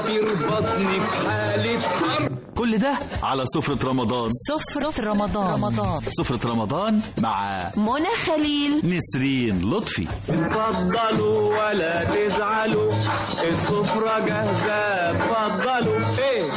عصافير بطني في حالة حرب. كل ده على سفرة رمضان. سفرة رمضان. سفرة رمضان مع منى خليل، نسرين لطفي. اتفضلوا ولا تزعلوا، السفرة جاهزة، اتفضلوا.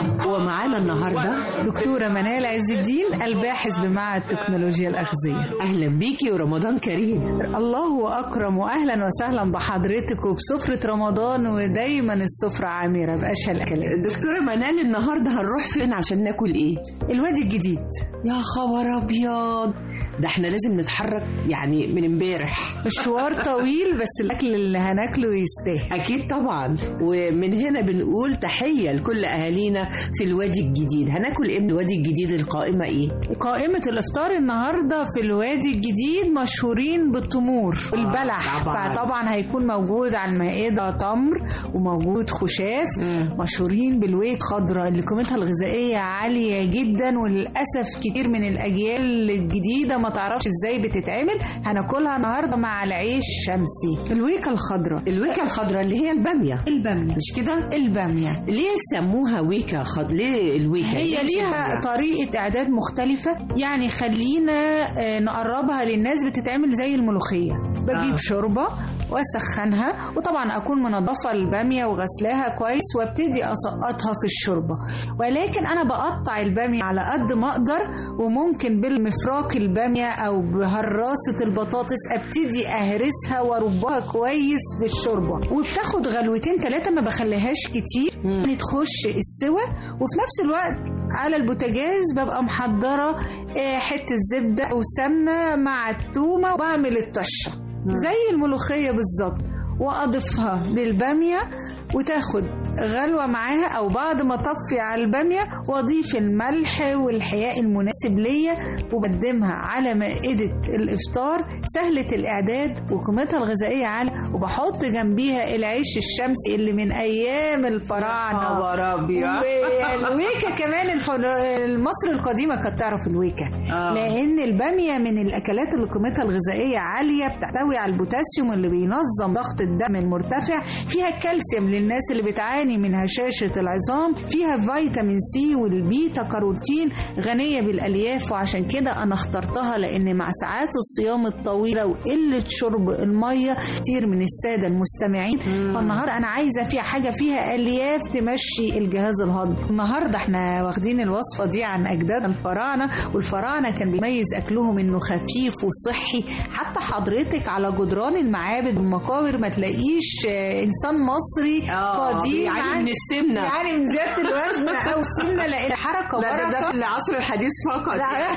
ومعانا النهارده دكتورة منال عز الدين، الباحث بمعهد تكنولوجيا الأغذية. اهلا بيكي ورمضان كريم. الله أكرم، وأهلا وسهلا بحضرتك وبسفرة رمضان، ودايما السفرة عامرة بأشهى الأكلات. دكتورة منال، النهارده هنروح فين عشان ناكل ايه؟ الوادي الجديد. يا خبر ابيض، ده احنا لازم نتحرك يعني من امبارح. مشوار طويل بس الأكل اللي هناكله يستاهل. اكيد طبعا. ومن هنا بنقول تحية لكل اهالينا في الوادي الجديد. هناكل ايه من الوادي الجديد؟ القائمة ايه؟ قائمة الإفطار النهاردة في الوادي الجديد مشهورين بالتمور والبلح. فطبعا هيكون موجود على المائدة تمر وموجود خشاف. مشهورين بالويك خضراء اللي قيمتها الغذائية عالية جدا، وللأسف كتير من الأجيال الجديدة ما تعرفش ازاي بتتعمل. هناكلها النهاردة مع العيش الشمسي. الويكة الخضراء. الويكة الخضراء اللي هي البامية. البامية مش كده؟ البامية. ليه سموها ويكة ليه الويكة؟ هي ليها طريقة إعداد مختلفة، يعني خلينا نقربها للناس. بتتعمل زي الملوخية. بجيب شوربة واسخنها، وطبعا اكون منضفه الباميه وغسلاها كويس، وابتدي اسقطها في الشوربه. ولكن انا بقطع الباميه على قد ما اقدر، وممكن بالمفراك الباميه او بهراسه البطاطس ابتدي اهرسها واربها كويس في الشوربه، وبتاخد غلوتين 3، ما بخليهاش كتير يعني تخش السوى. وفي نفس الوقت على البوتاجاز ببقى محضره حته زبده او سمنه مع التومه، وبعمل الطشه زي الملوخية بالظبط، وأضيفها للبامية وتاخد غلوة معاها، أو بعد ما طفي على البامية وأضيف الملح والحياء المناسب ليا، وبقدمها على مائدة الإفطار سهلة الإعداد وقيمتها الغذائية عالية. وبحط جنبيها العيش الشمسي اللي من أيام الفراعنة. والويكة كمان المصر القديمة كانت تعرف الويكة، لأن البامية من الأكلات اللي قيمتها الغذائية عالية، بتحتوي على البوتاسيوم اللي بينظم ضغط الدم المرتفع، فيها كالسيوم للناس اللي بتعاني من هشاشة العظام، فيها فيتامين سي والبيتا كاروتين، غنية بالألياف. وعشان كده أنا اخترتها، لأن مع ساعات الصيام الطويلة وقلة شرب المية كتير من السادة المستمعين، فالنهاردة أنا عايزة فيها حاجة فيها ألياف تمشي الجهاز الهضمي. النهاردة احنا واخدين الوصفة دي عن أجداد الفراعنة، والفراعنة كان بيميز أكلهم إنه خفيف وصحي. حتى حضرتك على جدران المعابد والمقابر ما تلاقيش إنسان مصري قديم يعني من السمنة، يعني من زيادة الوزن أو السمنة، لأن الحركة بركة. ده في العصر الحديث فقط.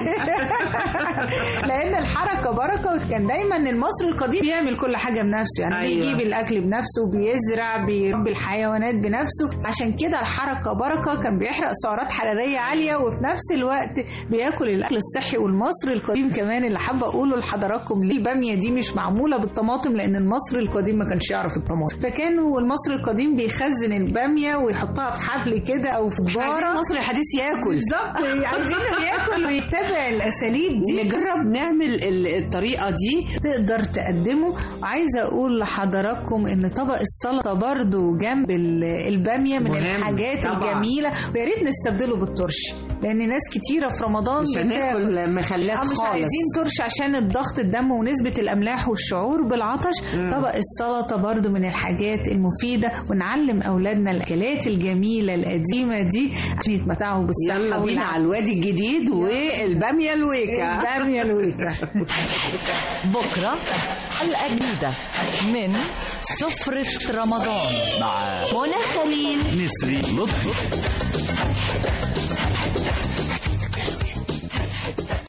لأن الحركة بركة، وكان دايما المصري القديم بيعمل كل حاجة بنفسه، يعني بيجيب الأكل بنفسه، بيزرع، بيربي الحيوانات بنفسه. عشان كده الحركة بركة، كان بيحرق سعرات حرارية عالية، وفي نفس الوقت بياكل الأكل الصحي. والمصري القديم كمان اللي حابة أقوله لحضراتكم، ليه البامية دي مش معمولة بالطماطم؟ لأن المصري القديم ما كانش يعرف الطماطم، فكانوا المصري القديم بيخزن البامية ويحطها في حبل كده أو في جبارة. عايزين المصري الحديث ياكل بالظبط، عايزينه ياكل ويتبع الأساليب دي. نجرب نعمل الطريقة دي، تقدر تقدمه. وعايزة أقول لحضراتكم إن طبق السلطة برضو جنب البامية من الحاجات الجميلة، ويا ريت نستبدله بالترش، لأن ناس كتيرة في رمضان مش هناكل مخلات خالص، مش عايزين ترش عشان الضغط الدم ونسبة الأملاح والشعور بالعطش. طبق السلطة برضو من الحاجات المفيدة، ونعلم أولادنا الأكلات الجميلة القديمة دي عشان يتمتعوا بالصحة. يلا بينا على الوادي الجديد والبامية الويكة. البامية الويكة. بكرة حلقة جديدة من سفرة رمضان مع منى خليل، نسرين لطفي.